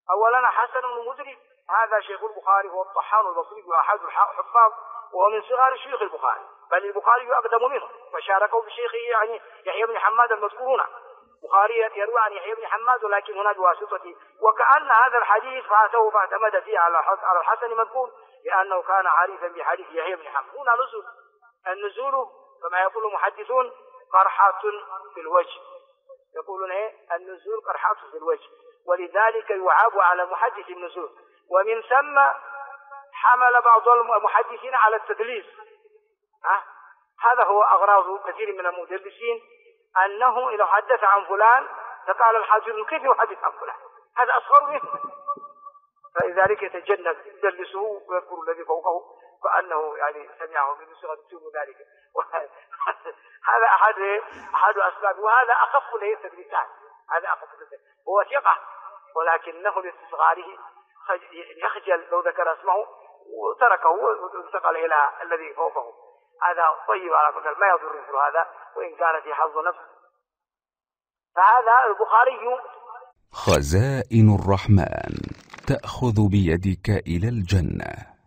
أولا حسن بن مدرك هذا شيخ البخاري، هو الطحان البصري وأحد الحفاظ، وهو من صغار شيوخ البخاري، بل البخاري أقدم منه، فشاركوا بشيخه يعني يحيى بن حماد المذكور هنا. البخاري يروي عن يحيى بن حماد ولكن هنا بواسطته، وكأن هذا الحديث فاته فاعتمد فيه على الحسن مذكور لأنه كان عارفا بحديث يحيى بن حماد. هنا نزول، النزول كما يقول المحدثون قرحات في الوجه، يقولون النزول قرحات في الوجه، ولذلك يعاب على محدث النزول. ومن ثم حمل بعض المحدثين على التدليس. هذا هو أغراض كثير من المدلسين، أنه إذا حدث عن فلان فقال الحاجر كيف يحدث عن فلان، هذا أصغر منه، فلذلك يتجنب يدلسه ويذكر الذي فوقه كأنه يعني سمعه من صيغة تتم ذلك. هذا أحد أسباب، وهذا أخف له التدليسات، هذا أخف له، هو ثقة ولكنه لاستصغاره يخجل لو ذكر اسمه وتركه وانتقل إلى الذي فوقه. هذا طيب على كل ما يضر مثل هذا وإن كان في حظ نفس. فهذا البخاري. خزائن الرحمن تأخذ بيدك إلى الجنة.